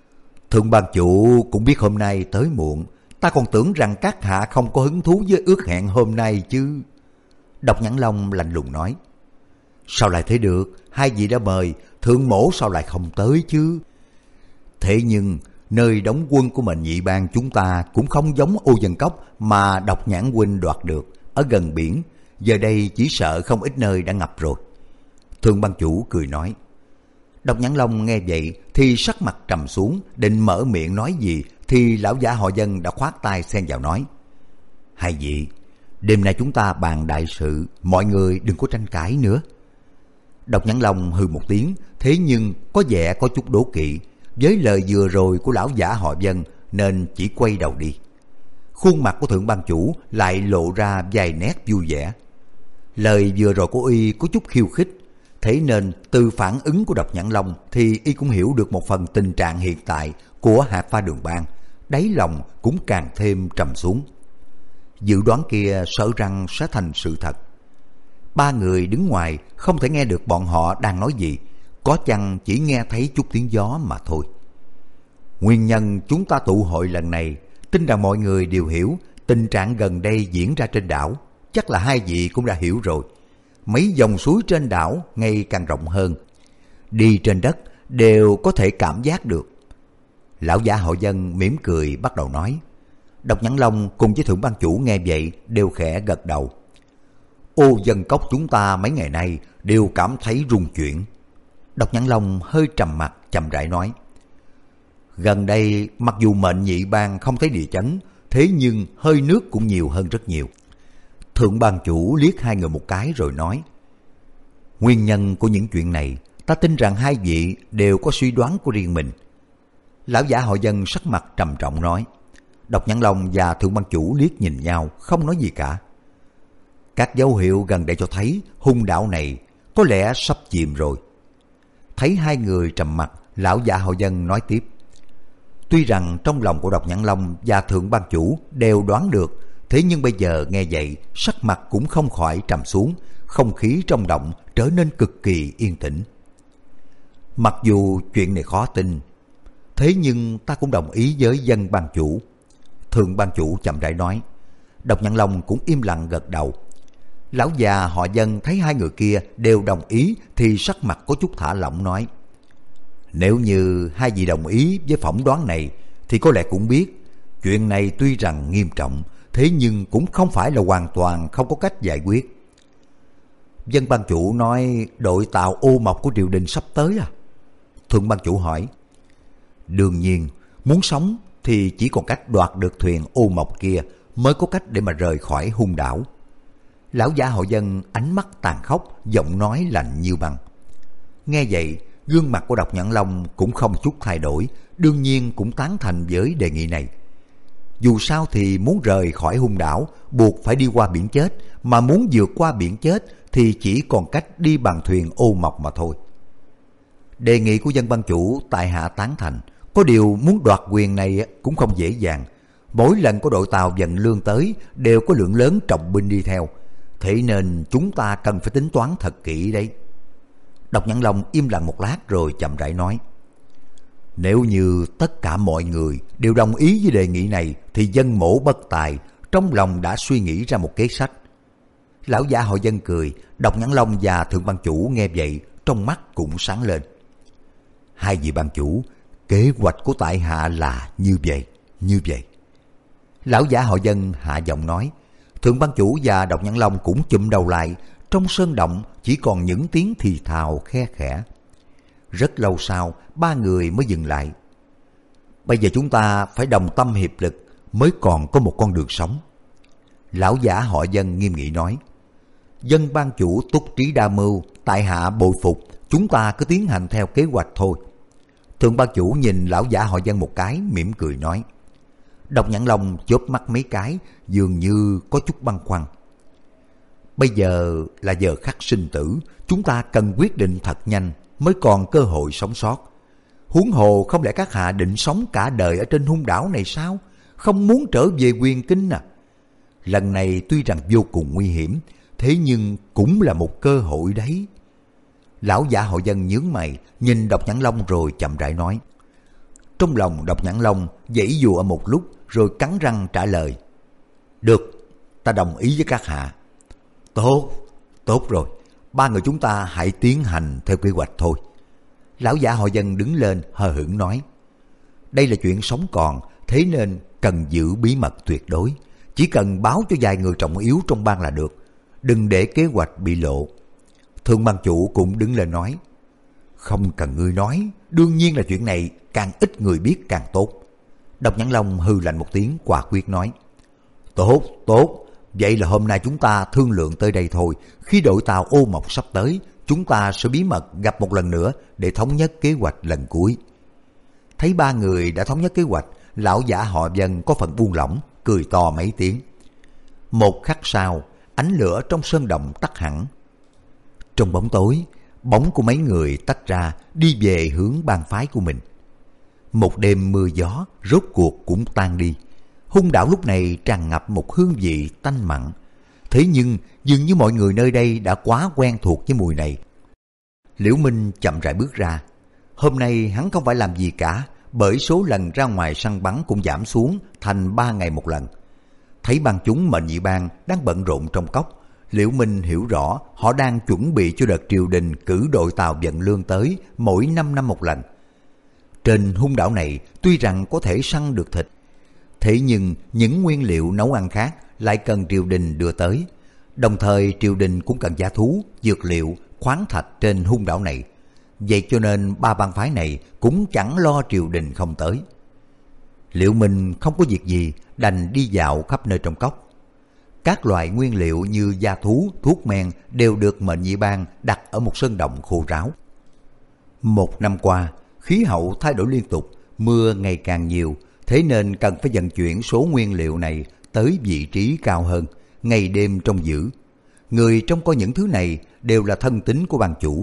Thượng ban chủ cũng biết hôm nay tới muộn, ta còn tưởng rằng các hạ không có hứng thú với ước hẹn hôm nay chứ. Độc Nhãn Long lạnh lùng nói. Sao lại thế được, hai vị đã mời, thượng mỗ sao lại không tới chứ? Thế nhưng nơi đóng quân của Mệnh Nhị Bang chúng ta cũng không giống Ô Dân Cốc mà Độc Nhãn huynh đoạt được, ở gần biển, giờ đây chỉ sợ không ít nơi đã ngập rồi. Thượng ban chủ cười nói. Độc Nhãn Long nghe vậy thì sắc mặt trầm xuống, định mở miệng nói gì thì lão giả họ Dân đã khoát tay xen vào nói. Hai vị, đêm nay chúng ta bàn đại sự, mọi người đừng có tranh cãi nữa. Độc Nhãn Long hừ một tiếng, thế nhưng có vẻ có chút đố kỵ với lời vừa rồi của lão giả họ Dân nên chỉ quay đầu đi. Khuôn mặt của thượng ban chủ lại lộ ra vài nét vui vẻ. Lời vừa rồi của y có chút khiêu khích, thế nên từ phản ứng của Độc Nhãn Long thì y cũng hiểu được một phần tình trạng hiện tại của Hạt Pha Đường Bang, đáy lòng cũng càng thêm trầm xuống. Dự đoán kia sợ rằng sẽ thành sự thật. Ba người đứng ngoài không thể nghe được bọn họ đang nói gì, có chăng chỉ nghe thấy chút tiếng gió mà thôi. Nguyên nhân chúng ta tụ hội lần này, tin rằng mọi người đều hiểu tình trạng gần đây diễn ra trên đảo, chắc là hai vị cũng đã hiểu rồi. Mấy dòng suối trên đảo ngày càng rộng hơn, đi trên đất đều có thể cảm giác được. Lão giả họ Dân mỉm cười bắt đầu nói. Độc Nhãn Long cùng với thượng ban chủ nghe vậy đều khẽ gật đầu. Ô Dân Cốc chúng ta mấy ngày nay đều cảm thấy rung chuyển. Độc Nhãn Long hơi trầm mặt chậm rãi nói. Gần đây mặc dù Mệnh Nhị Bang không thấy địa chấn, thế nhưng hơi nước cũng nhiều hơn rất nhiều. Thượng ban chủ liếc hai người một cái rồi nói. Nguyên nhân của những chuyện này, ta tin rằng hai vị đều có suy đoán của riêng mình. Lão giả họ Dân sắc mặt trầm trọng nói. Độc Nhãn Long và thượng ban chủ liếc nhìn nhau không nói gì cả. Các dấu hiệu gần đây cho thấy hung đảo này có lẽ sắp chìm rồi. Thấy hai người trầm mặc, lão giả họ Dân nói tiếp. Tuy rằng trong lòng của Độc Nhãn Long và thượng ban chủ đều đoán được, thế nhưng bây giờ nghe vậy sắc mặt cũng không khỏi trầm xuống, không khí trong động trở nên cực kỳ yên tĩnh. Mặc dù chuyện này khó tin, thế nhưng ta cũng đồng ý với Dân ban chủ. Thượng ban chủ chậm rãi nói. Độc Nhãn Long cũng im lặng gật đầu. Lão già họ Dân thấy hai người kia đều đồng ý thì sắc mặt có chút thả lỏng nói. Nếu như hai vị đồng ý với phỏng đoán này thì có lẽ cũng biết chuyện này tuy rằng nghiêm trọng, thế nhưng cũng không phải là hoàn toàn không có cách giải quyết. Dân ban chủ nói đội tàu ô mộc của triều đình sắp tới à? Thượng ban chủ hỏi. Đương nhiên, muốn sống thì chỉ còn cách đoạt được thuyền ô mộc kia mới có cách để mà rời khỏi hung đảo. Lão giả họ Dân ánh mắt tàn khốc, giọng nói lạnh như băng. Nghe vậy, gương mặt của Độc Nhãn Long cũng không chút thay đổi, đương nhiên cũng tán thành với đề nghị này. Dù sao thì muốn rời khỏi hung đảo buộc phải đi qua biển chết, mà muốn vượt qua biển chết thì chỉ còn cách đi bằng thuyền ô mộc mà thôi. Đề nghị của Dân ban chủ tại hạ tán thành, có điều muốn đoạt quyền này cũng không dễ dàng. Mỗi lần có đội tàu vận lương tới đều có lượng lớn trọng binh đi theo, thế nên chúng ta cần phải tính toán thật kỹ đấy. Độc Nhãn Long im lặng một lát rồi chậm rãi nói. Nếu như tất cả mọi người đều đồng ý với đề nghị này thì Dân mỗ bất tài trong lòng đã suy nghĩ ra một kế sách. Lão giả họ Dân cười. Độc Nhãn Long và thượng ban chủ nghe vậy trong mắt cũng sáng lên. Hai vị ban chủ, kế hoạch của tại hạ là như vậy. Lão giả họ Dân hạ giọng nói. Thượng ban chủ và Độc Nhãn Long cũng chụm đầu lại. Trong sơn động chỉ còn những tiếng thì thào khe khẽ. Rất lâu sau, ba người mới dừng lại. Bây giờ chúng ta phải đồng tâm hiệp lực mới còn có một con đường sống. Lão giả họ Dân nghiêm nghị nói. Dân ban chủ túc trí đa mưu, tại hạ bội phục, chúng ta cứ tiến hành theo kế hoạch thôi. Thượng ban chủ nhìn lão giả họ Dân một cái, mỉm cười nói. Độc Nhãn Long chớp mắt mấy cái, dường như có chút băn khoăn. Bây giờ là giờ khắc sinh tử, chúng ta cần quyết định thật nhanh mới còn cơ hội sống sót. Huống hồ không lẽ các hạ định sống cả đời ở trên hung đảo này sao? Không muốn trở về Quyền Kinh à? Lần này tuy rằng vô cùng nguy hiểm, thế nhưng cũng là một cơ hội đấy. Lão giả họ Dân nhướng mày, nhìn Độc Nhãn Long rồi chậm rãi nói. Trong lòng Độc Nhãn Long giãy giụa một lúc rồi cắn răng trả lời. Được, ta đồng ý với các hạ. Tốt, tốt rồi, ba người chúng ta hãy tiến hành theo kế hoạch thôi. Lão giả họ Dân đứng lên hờ hững nói. Đây là chuyện sống còn, thế nên cần giữ bí mật tuyệt đối. Chỉ cần báo cho vài người trọng yếu trong bang là được, đừng để kế hoạch bị lộ. Thượng bang chủ cũng đứng lên nói. Không cần ngươi nói, đương nhiên là chuyện này càng ít người biết càng tốt. Độc Nhãn Long hừ lạnh một tiếng quả quyết nói. Tốt, tốt, vậy là hôm nay chúng ta thương lượng tới đây thôi. Khi đội tàu Ô Mộc sắp tới, chúng ta sẽ bí mật gặp một lần nữa để thống nhất kế hoạch lần cuối. Thấy ba người đã thống nhất kế hoạch, lão giả họ Dân có phần buông lỏng, cười to mấy tiếng. Một khắc sau, ánh lửa trong sơn động tắt hẳn. Trong bóng tối, bóng của mấy người tách ra đi về hướng bang phái của mình. Một đêm mưa gió rốt cuộc cũng tan đi. Hung đảo lúc này tràn ngập một hương vị tanh mặn. Thế nhưng dường như mọi người nơi đây đã quá quen thuộc với mùi này. Liễu Minh chậm rãi bước ra. Hôm nay hắn không phải làm gì cả, bởi số lần ra ngoài săn bắn cũng giảm xuống thành 3 ngày một lần. Thấy bang chúng Mệnh Nhị Bang đang bận rộn trong cốc, Liễu Minh hiểu rõ họ đang chuẩn bị cho đợt triều đình cử đội tàu vận lương tới mỗi 5 năm một lần. Trên hung đảo này tuy rằng có thể săn được thịt, thế nhưng những nguyên liệu nấu ăn khác lại cần triều đình đưa tới. Đồng thời triều đình cũng cần giá thú, dược liệu, khoáng thạch trên hung đảo này. Vậy cho nên ba bang phái này cũng chẳng lo triều đình không tới. Liễu Minh không có việc gì đành đi dạo khắp nơi trong cốc. Các loại nguyên liệu như gia thú, thuốc men đều được Mệnh Nhị Bang đặt ở một sơn động khô ráo. Một năm qua, khí hậu thay đổi liên tục, mưa ngày càng nhiều, thế nên cần phải vận chuyển số nguyên liệu này tới vị trí cao hơn, ngày đêm trông giữ. Người trông coi những thứ này đều là thân tín của bang chủ.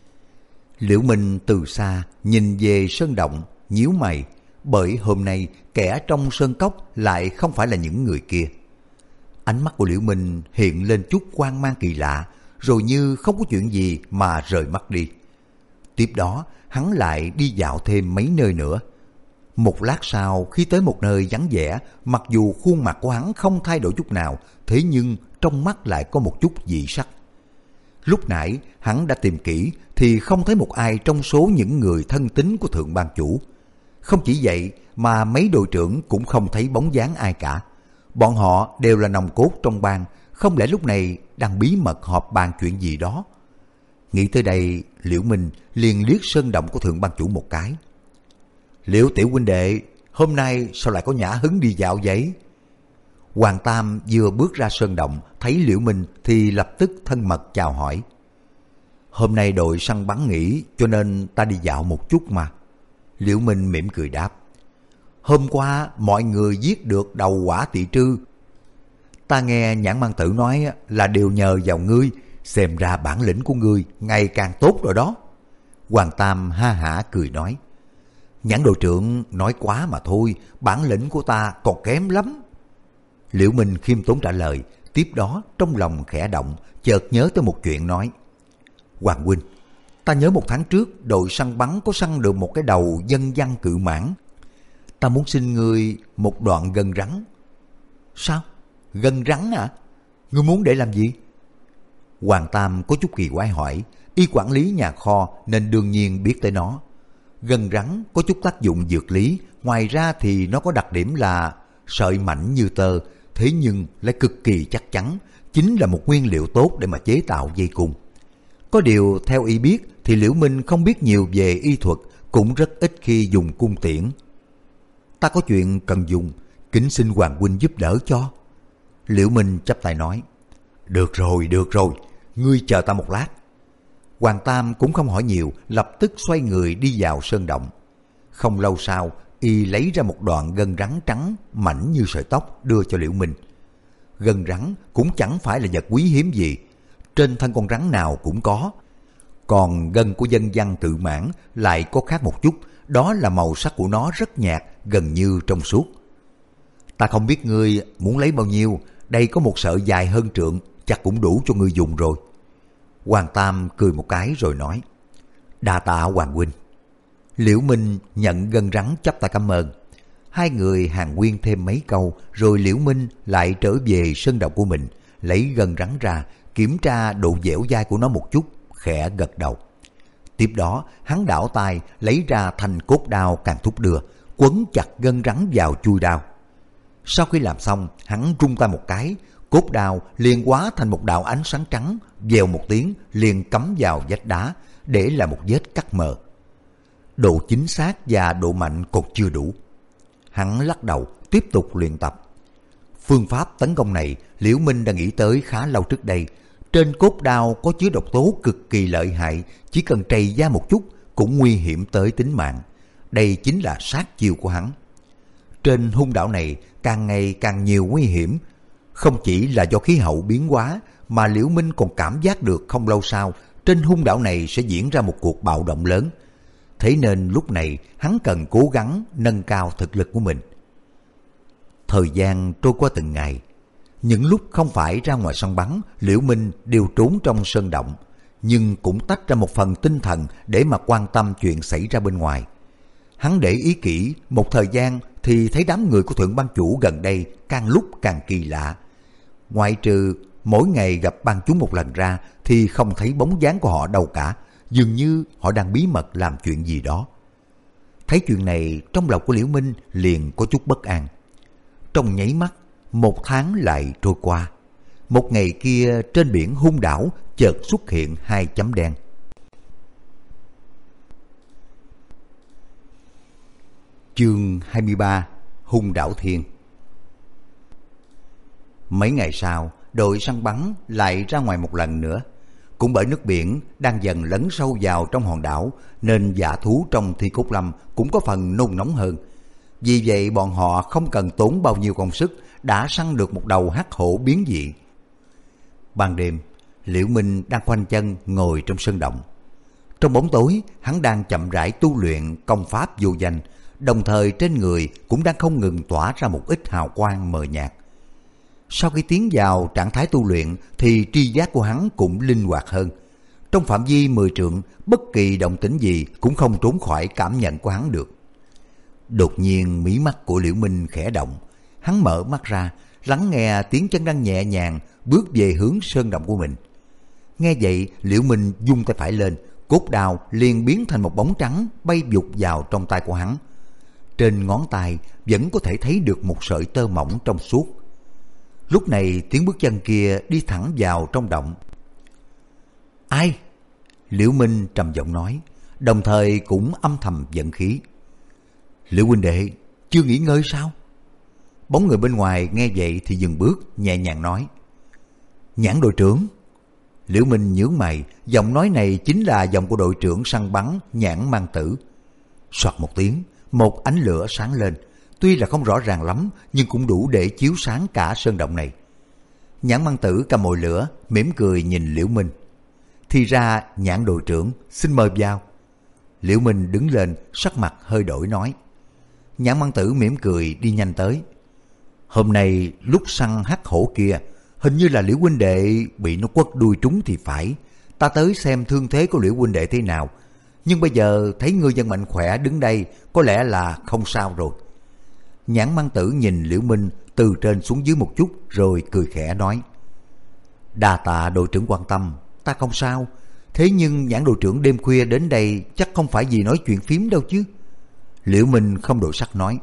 Liễu Minh từ xa nhìn về sơn động, nhíu mày, bởi hôm nay kẻ trong sơn cốc lại không phải là những người kia. Ánh mắt của Liễu Minh hiện lên chút hoang mang kỳ lạ, rồi như không có chuyện gì mà rời mắt đi. Tiếp đó, hắn lại đi dạo thêm mấy nơi nữa. Một lát sau, khi tới một nơi vắng vẻ, mặc dù khuôn mặt của hắn không thay đổi chút nào, thế nhưng trong mắt lại có một chút dị sắc. Lúc nãy, hắn đã tìm kỹ thì không thấy một ai trong số những người thân tín của thượng bang chủ. Không chỉ vậy mà mấy đội trưởng cũng không thấy bóng dáng ai cả. Bọn họ đều là nòng cốt trong bang, không lẽ lúc này đang bí mật họp bàn chuyện gì đó. Nghĩ tới đây, Liễu Minh liền liếc sơn động của thượng bang chủ một cái. Liễu tiểu huynh đệ, hôm nay sao lại có nhã hứng đi dạo vậy? Hoàng Tam vừa bước ra sơn động, thấy Liễu Minh thì lập tức thân mật chào hỏi. Hôm nay đội săn bắn nghỉ cho nên ta đi dạo một chút mà. Liễu Minh mỉm cười đáp. Hôm qua mọi người giết được đầu Quả Tỵ Trư. Ta nghe Nhãn Mang Tử nói là đều nhờ vào ngươi, xem ra bản lĩnh của ngươi ngày càng tốt rồi đó. Hoàng Tam ha hả cười nói. Nhãn đội trưởng nói quá mà thôi, bản lĩnh của ta còn kém lắm. Liễu Minh khiêm tốn trả lời, tiếp đó trong lòng khẽ động, chợt nhớ tới một chuyện nói. Hoàng huynh, ta nhớ một tháng trước đội săn bắn có săn được một cái đầu dân văn cự mãng. Ta muốn xin ngươi một đoạn gân rắn. Sao? Gân rắn à? Ngươi muốn để làm gì? Hoàng Tam có chút kỳ quái hỏi, y quản lý nhà kho nên đương nhiên biết tới nó. Gân rắn có chút tác dụng dược lý, ngoài ra thì nó có đặc điểm là sợi mảnh như tơ, thế nhưng lại cực kỳ chắc chắn, chính là một nguyên liệu tốt để mà chế tạo dây cung. Có điều theo y biết thì Liễu Minh không biết nhiều về y thuật, cũng rất ít khi dùng cung tiễn. Ta có chuyện cần dùng, kính xin Hoàng huynh giúp đỡ cho. Liễu Minh chắp tay nói. Được rồi, ngươi chờ ta một lát. Hoàng Tam cũng không hỏi nhiều, lập tức xoay người đi vào sơn động. Không lâu sau, y lấy ra một đoạn gân rắn trắng mảnh như sợi tóc đưa cho Liễu Minh. Gân rắn cũng chẳng phải là vật quý hiếm gì, trên thân con rắn nào cũng có. Còn gân của dân văn tự mãn lại có khác một chút, đó là màu sắc của nó rất nhạt, gần như trong suốt. Ta không biết ngươi muốn lấy bao nhiêu, đây có một sợi dài hơn trượng, chắc cũng đủ cho ngươi dùng rồi. Hoàng Tam cười một cái rồi nói. Đa tạ Hoàng huynh. Liễu Minh nhận gân rắn chắp tay cảm ơn. Hai người hàn huyên thêm mấy câu rồi Liễu Minh lại trở về sơn động của mình, lấy gân rắn ra, kiểm tra độ dẻo dai của nó một chút, khẽ gật đầu. Tiếp đó hắn đảo tay lấy ra thanh cốt đao càng thúc đưa, quấn chặt gân rắn vào chui đao. Sau khi làm xong, hắn rung tay một cái, cốt đao liền hóa thành một đạo ánh sáng trắng, vèo một tiếng liền cắm vào vách đá, để lại một vết cắt mờ. Độ chính xác và độ mạnh còn chưa đủ. Hắn lắc đầu, tiếp tục luyện tập. Phương pháp tấn công này Liễu Minh đã nghĩ tới khá lâu trước đây. Trên cốt đao có chứa độc tố cực kỳ lợi hại, chỉ cần trầy da một chút cũng nguy hiểm tới tính mạng. Đây chính là sát chiêu của hắn. Trên hung đảo này càng ngày càng nhiều nguy hiểm. Không chỉ là do khí hậu biến hóa, mà Liễu Minh còn cảm giác được không lâu sau trên hung đảo này sẽ diễn ra một cuộc bạo động lớn. Thế nên lúc này hắn cần cố gắng nâng cao thực lực của mình. Thời gian trôi qua từng ngày. Những lúc không phải ra ngoài săn bắn, Liễu Minh đều trốn trong sơn động, nhưng cũng tách ra một phần tinh thần để mà quan tâm chuyện xảy ra bên ngoài. Hắn để ý kỹ một thời gian thì thấy đám người của Thượng Ban Chủ gần đây càng lúc càng kỳ lạ. Ngoại trừ mỗi ngày gặp ban chúng một lần ra thì không thấy bóng dáng của họ đâu cả, dường như họ đang bí mật làm chuyện gì đó. Thấy chuyện này, trong lòng của Liễu Minh liền có chút bất an. Trong nháy mắt, một tháng lại trôi qua. Một ngày kia trên biển hung đảo chợt xuất hiện hai chấm đen. Chương 23: Hung đảo thiên. Mấy ngày sau, đội săn bắn lại ra ngoài một lần nữa. Cũng bởi nước biển đang dần lấn sâu vào trong hòn đảo nên dã thú trong Thi Cốt Lâm cũng có phần nôn nóng hơn. Vì vậy bọn họ không cần tốn bao nhiêu công sức đã săn được một đầu hắc hổ biến dị. Ban đêm, Liễu Minh đang khoanh chân ngồi trong sân động. Trong bóng tối, hắn đang chậm rãi tu luyện công pháp vô danh, đồng thời trên người cũng đang không ngừng tỏa ra một ít hào quang mờ nhạt. Sau khi tiến vào trạng thái tu luyện thì tri giác của hắn cũng linh hoạt hơn. Trong phạm vi 10 trượng, bất kỳ động tĩnh gì cũng không trốn khỏi cảm nhận của hắn được. Đột nhiên mí mắt của Liễu Minh khẽ động, hắn mở mắt ra, lắng nghe tiếng chân đang nhẹ nhàng bước về hướng sơn động của mình. Nghe vậy, Liễu Minh vung tay phải lên, cốt đao liền biến thành một bóng trắng bay vụt vào trong tay của hắn. Trên ngón tay vẫn có thể thấy được một sợi tơ mỏng trong suốt. Lúc này tiếng bước chân kia đi thẳng vào trong động. Ai? Liễu Minh trầm giọng nói, đồng thời cũng âm thầm giận khí. Liễu huynh đệ, chưa nghỉ ngơi sao? Bóng người bên ngoài nghe vậy thì dừng bước, nhẹ nhàng nói. Nhãn đội trưởng. Liễu Minh nhướng mày, giọng nói này chính là giọng của đội trưởng săn bắn Nhãn Mang Tử. Soạt một tiếng, một ánh lửa sáng lên, tuy là không rõ ràng lắm nhưng cũng đủ để chiếu sáng cả sơn động này. Nhãn Mang Tử cầm mồi lửa, mỉm cười nhìn Liễu Minh. Thì ra Nhãn đội trưởng, xin mời vào. Liễu Minh đứng lên, sắc mặt hơi đổi nói. Nhãn Mang Tử mỉm cười đi nhanh tới. Hôm nay lúc săn hắc hổ kia, hình như là Liễu huynh đệ bị nó quất đuôi trúng thì phải. Ta tới xem thương thế của Liễu huynh đệ thế nào. Nhưng bây giờ thấy ngươi dân mạnh khỏe đứng đây, có lẽ là không sao rồi. Nhãn Mang Tử nhìn Liễu Minh từ trên xuống dưới một chút rồi cười khẽ nói. Đa tạ đội trưởng quan tâm, ta không sao. Thế nhưng Nhãn đội trưởng đêm khuya đến đây chắc không phải vì nói chuyện phím đâu chứ. Liễu Minh không đổi sắc nói.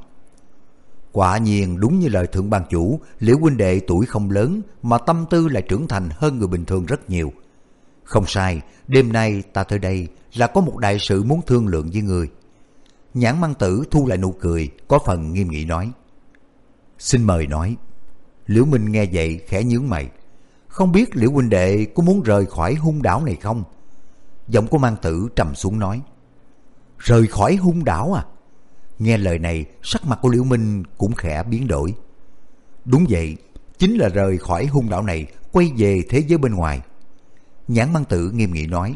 Quả nhiên đúng như lời thượng ban chủ, Liễu huynh đệ tuổi không lớn mà tâm tư lại trưởng thành hơn người bình thường rất nhiều. Không sai, đêm nay ta tới đây là có một đại sự muốn thương lượng với người. Nhãn Mang Tử thu lại nụ cười, có phần nghiêm nghị nói. Xin mời nói. Liễu Minh nghe vậy khẽ nhướng mày. Không biết Liễu huynh đệ có muốn rời khỏi hung đảo này không? Giọng của Mang Tử trầm xuống nói. Rời khỏi hung đảo à? Nghe lời này, sắc mặt của Liễu Minh cũng khẽ biến đổi. Đúng vậy, chính là rời khỏi hung đảo này, quay về thế giới bên ngoài. Nhãn Mang Tử nghiêm nghị nói.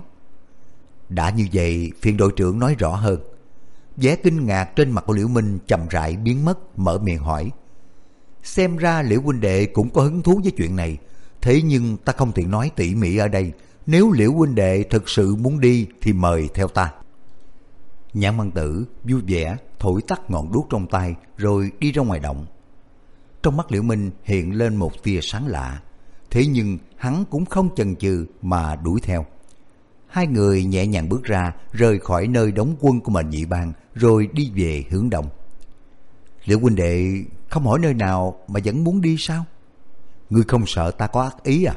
Đã như vậy, phiền đội trưởng nói rõ hơn. Vẻ kinh ngạc trên mặt của Liễu Minh chậm rãi biến mất, mở miệng hỏi. Xem ra Liễu huynh đệ cũng có hứng thú với chuyện này, thế nhưng ta không tiện nói tỉ mỉ ở đây. Nếu Liễu huynh đệ thực sự muốn đi thì mời theo ta. Nhãn Văn Tử vui vẻ thổi tắt ngọn đuốc trong tay rồi đi ra ngoài động. Trong mắt Liễu Minh hiện lên một tia sáng lạ, thế nhưng hắn cũng không chần chừ mà đuổi theo. Hai người nhẹ nhàng bước ra, rời khỏi nơi đóng quân của Mệnh Nhị Bang rồi đi về hướng đông. Liễu huynh đệ không hỏi nơi nào mà vẫn muốn đi sao? Ngươi không sợ ta có ác ý à?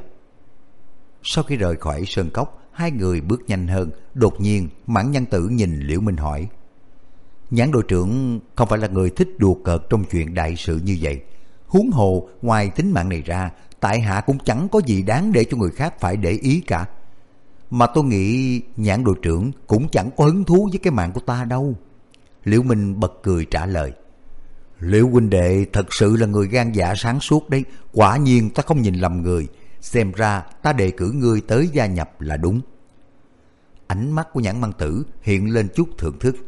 Sau khi rời khỏi sơn cốc, hai người bước nhanh hơn. Đột nhiên Mãn Nhân Tử nhìn Liễu Minh hỏi: Nhãn đội trưởng không phải là người thích đùa cợt trong chuyện đại sự như vậy. Huống hồ ngoài tính mạng này ra, tại hạ cũng chẳng có gì đáng để cho người khác phải để ý cả. Mà tôi nghĩ Nhãn đội trưởng cũng chẳng có hứng thú với cái mạng của ta đâu. Liễu Minh bật cười trả lời: Liễu huynh đệ thật sự là người gan dạ sáng suốt đấy. Quả nhiên ta không nhìn lầm người. Xem ra ta đề cử ngươi tới gia nhập là đúng. Ánh mắt của Nhãn Văn Tử hiện lên chút thưởng thức.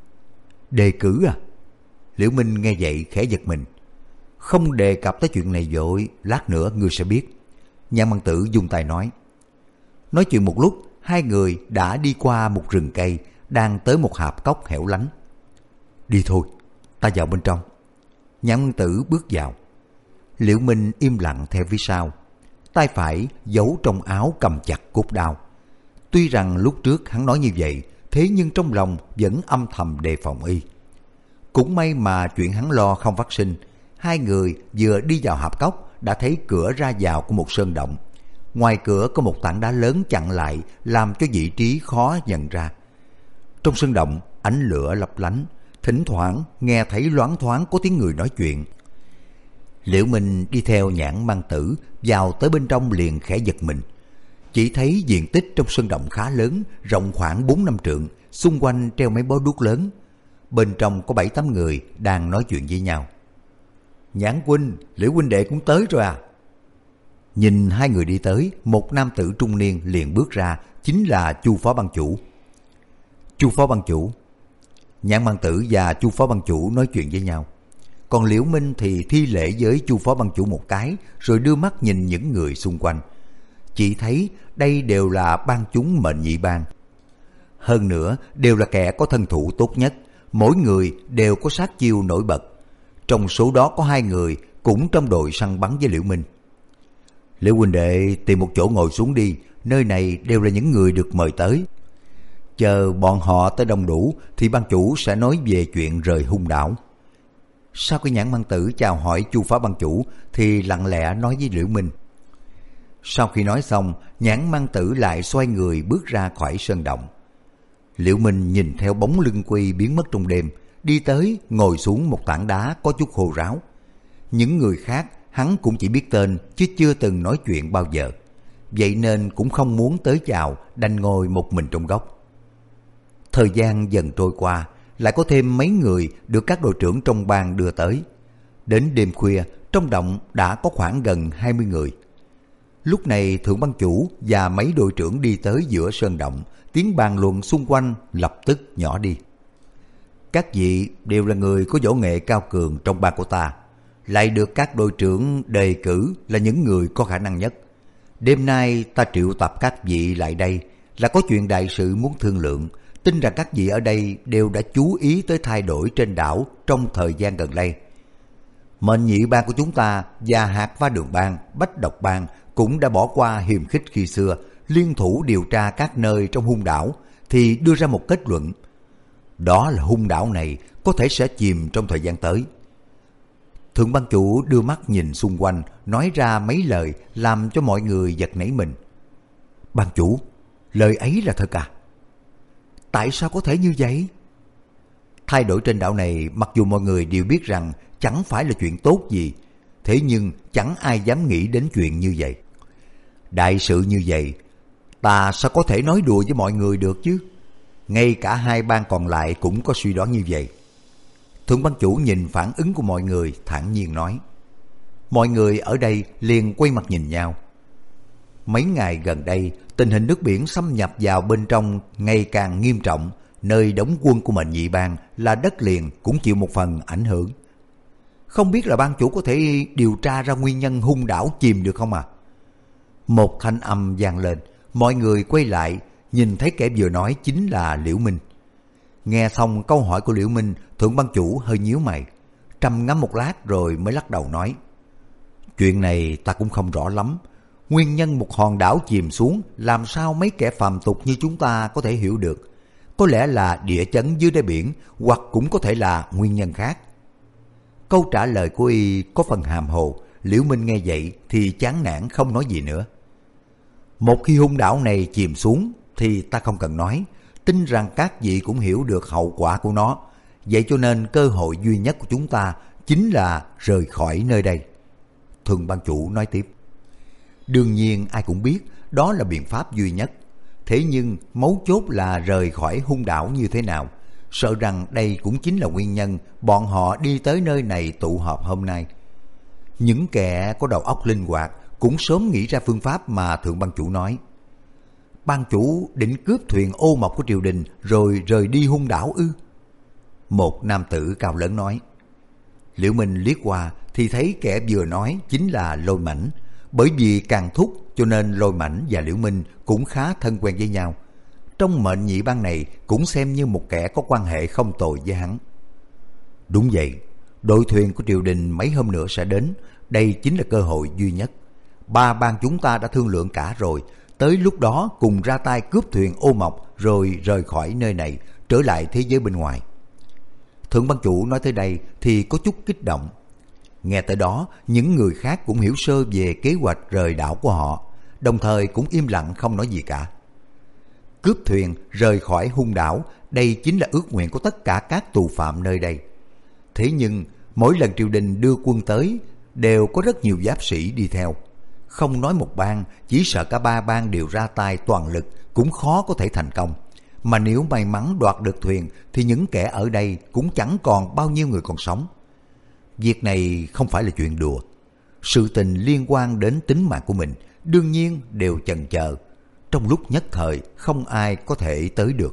Đề cử à? Liễu Minh nghe vậy khẽ giật mình. Không đề cập tới chuyện này vội, lát nữa ngươi sẽ biết. Nhãn Văn Tử vung tay nói. Nói chuyện một lúc, hai người đã đi qua một rừng cây, đang tới một hạp cốc hẻo lánh. Đi thôi, ta vào bên trong. Nhãn Văn Tử bước vào. Liễu Minh im lặng theo phía sau, tay phải giấu trong áo cầm chặt cốt đao. Tuy rằng lúc trước hắn nói như vậy, thế nhưng trong lòng vẫn âm thầm đề phòng y. Cũng may mà chuyện hắn lo không phát sinh. Hai người vừa đi vào hạp cốc đã thấy cửa ra vào của một sơn động. Ngoài cửa có một tảng đá lớn chặn lại, làm cho vị trí khó nhận ra. Trong sơn động ánh lửa lấp lánh, thỉnh thoảng nghe thấy loáng thoáng có tiếng người nói chuyện. Liễu Minh đi theo Nhãn Văn Tử vào tới bên trong liền khẽ giật mình. Chỉ thấy diện tích trong sơn động khá lớn, rộng khoảng 4-5 trượng, xung quanh treo mấy bó đuốc lớn. Bên trong có 7-8 người đang nói chuyện với nhau. Nhãn huynh, Liễu huynh đệ cũng tới rồi à? Nhìn hai người đi tới, một nam tử trung niên liền bước ra, chính là Chu phó ban chủ. Chu phó ban chủ. Nhãn Văn Tử và Chu phó ban chủ nói chuyện với nhau. Còn Liễu Minh thì thi lễ với Chu phó ban chủ một cái, rồi đưa mắt nhìn những người xung quanh. Chỉ thấy đây đều là ban chúng Mệnh Nhị Bang. Hơn nữa đều là kẻ có thân thủ tốt nhất, mỗi người đều có sát chiêu nổi bật. Trong số đó có hai người cũng trong đội săn bắn với Liễu Minh. Liễu huynh đệ tìm một chỗ ngồi xuống đi, nơi này đều là những người được mời tới. Chờ bọn họ tới đông đủ thì ban chủ sẽ nói về chuyện rời Hung Đảo. Sau khi Nhãn Văn Tử chào hỏi Chu phó ban chủ thì lặng lẽ nói với Liễu Minh. Sau khi nói xong, Nhãn Văn Tử lại xoay người bước ra khỏi sơn động. Liễu Minh nhìn theo bóng lưng Quy biến mất trong đêm, đi tới ngồi xuống một tảng đá có chút khô ráo. Những người khác hắn cũng chỉ biết tên chứ chưa từng nói chuyện bao giờ, vậy nên cũng không muốn tới chào, đành ngồi một mình trong góc. Thời gian dần trôi qua, lại có thêm mấy người được các đội trưởng trong bang đưa tới. Đến đêm khuya, trong động đã có khoảng gần 20 người. Lúc này thượng ban chủ và mấy đội trưởng đi tới giữa sơn động, tiếng bàn luận xung quanh lập tức nhỏ đi. Các vị đều là người có võ nghệ cao cường trong bang của ta, lại được các đội trưởng đề cử là những người có khả năng nhất. Đêm nay ta triệu tập các vị lại đây là có chuyện đại sự muốn thương lượng. Tin rằng các vị ở đây đều đã chú ý tới thay đổi trên đảo trong thời gian gần đây. Mệnh Nhị Bang của chúng ta và Hạt Va Đường Bang, Bách Độc Bang cũng đã bỏ qua hiềm khích khi xưa, liên thủ điều tra các nơi trong Hung Đảo thì đưa ra một kết luận. Đó là Hung Đảo này có thể sẽ chìm trong thời gian tới. Thượng ban chủ đưa mắt nhìn xung quanh, nói ra mấy lời làm cho mọi người giật nảy mình. Ban chủ, lời ấy là thật à? Tại sao có thể như vậy? Thay đổi trên đảo này mặc dù mọi người đều biết rằng chẳng phải là chuyện tốt gì, thế nhưng chẳng ai dám nghĩ đến chuyện như vậy. Đại sự như vậy, ta sao có thể nói đùa với mọi người được chứ? Ngay cả hai bang còn lại cũng có suy đoán như vậy. Thượng ban chủ nhìn phản ứng của mọi người, thản nhiên nói. Mọi người ở đây liền quay mặt nhìn nhau. Mấy ngày gần đây, tình hình nước biển xâm nhập vào bên trong ngày càng nghiêm trọng, nơi đóng quân của Mệnh Nhị Bang là đất liền cũng chịu một phần ảnh hưởng. Không biết là ban chủ có thể điều tra ra nguyên nhân Hung Đảo chìm được không à? Một thanh âm vang lên, mọi người quay lại, nhìn thấy kẻ vừa nói chính là Liễu Minh. Nghe xong câu hỏi của Liễu Minh, Thượng ban chủ hơi nhíu mày, trầm ngâm một lát rồi mới lắc đầu nói: chuyện này ta cũng không rõ lắm. Nguyên nhân một hòn đảo chìm xuống làm sao mấy kẻ phàm tục như chúng ta có thể hiểu được. Có lẽ là địa chấn dưới đáy biển, hoặc cũng có thể là nguyên nhân khác. Câu trả lời của y có phần hàm hồ. Liễu Minh nghe vậy thì chán nản không nói gì nữa. Một khi hung đảo này chìm xuống thì ta không cần nói, tin rằng các vị cũng hiểu được hậu quả của nó. Vậy cho nên cơ hội duy nhất của chúng ta chính là rời khỏi nơi đây. Thường ban chủ nói tiếp: đương nhiên ai cũng biết đó là biện pháp duy nhất. Thế nhưng mấu chốt là rời khỏi hung đảo như thế nào. Sợ rằng đây cũng chính là nguyên nhân bọn họ đi tới nơi này tụ họp hôm nay. Những kẻ có đầu óc linh hoạt cũng sớm nghĩ ra phương pháp mà Thượng ban chủ nói. Ban chủ định cướp thuyền ô mộc của triều đình rồi rời đi hung đảo ư? Một nam tử cao lớn nói. Liễu Minh liếc qua thì thấy kẻ vừa nói chính là Lôi Mãnh. Bởi vì càng thúc cho nên Lôi Mãnh và Liễu Minh cũng khá thân quen với nhau. Trong mệnh nhị bang này cũng xem như một kẻ có quan hệ không tồi với hắn. Đúng vậy, đội thuyền của triều đình mấy hôm nữa sẽ đến. Đây chính là cơ hội duy nhất. Ba bang chúng ta đã thương lượng cả rồi. Tới lúc đó cùng ra tay cướp thuyền ô mộc rồi rời khỏi nơi này, trở lại thế giới bên ngoài. Thượng ban chủ nói tới đây thì có chút kích động. Nghe tới đó, những người khác cũng hiểu sơ về kế hoạch rời đảo của họ, đồng thời cũng im lặng không nói gì cả. Cướp thuyền rời khỏi hung đảo, đây chính là ước nguyện của tất cả các tù phạm nơi đây. Thế nhưng mỗi lần triều đình đưa quân tới đều có rất nhiều giáp sĩ đi theo. Không nói một bang, chỉ sợ cả ba bang đều ra tay toàn lực cũng khó có thể thành công. Mà nếu may mắn đoạt được thuyền thì những kẻ ở đây cũng chẳng còn bao nhiêu người còn sống. Việc này không phải là chuyện đùa. Sự tình liên quan đến tính mạng của mình, đương nhiên đều chần chờ. Trong lúc nhất thời không ai có thể tới được.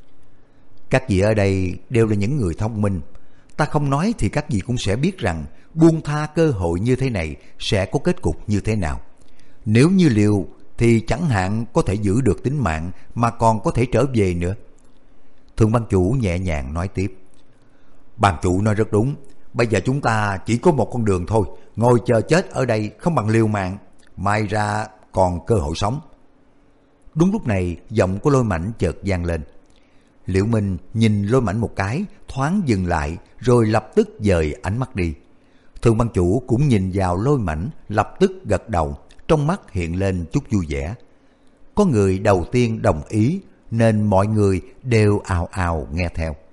Các vị ở đây đều là những người thông minh. Ta không nói thì các vị cũng sẽ biết rằng buông tha cơ hội như thế này sẽ có kết cục như thế nào. Nếu như liều thì chẳng hạn có thể giữ được tính mạng mà còn có thể trở về nữa. Thượng ban chủ nhẹ nhàng nói tiếp. Ban chủ nói rất đúng. Bây giờ chúng ta chỉ có một con đường thôi. Ngồi chờ chết ở đây không bằng liều mạng. Mai ra còn cơ hội sống. Đúng lúc này giọng của Lôi Mãnh chợt vang lên. Liễu Minh nhìn Lôi Mãnh một cái, thoáng dừng lại rồi lập tức dời ánh mắt đi. Thượng ban chủ cũng nhìn vào Lôi Mãnh, lập tức gật đầu, trong mắt hiện lên chút vui vẻ. Có người đầu tiên đồng ý nên mọi người đều ào ào nghe theo.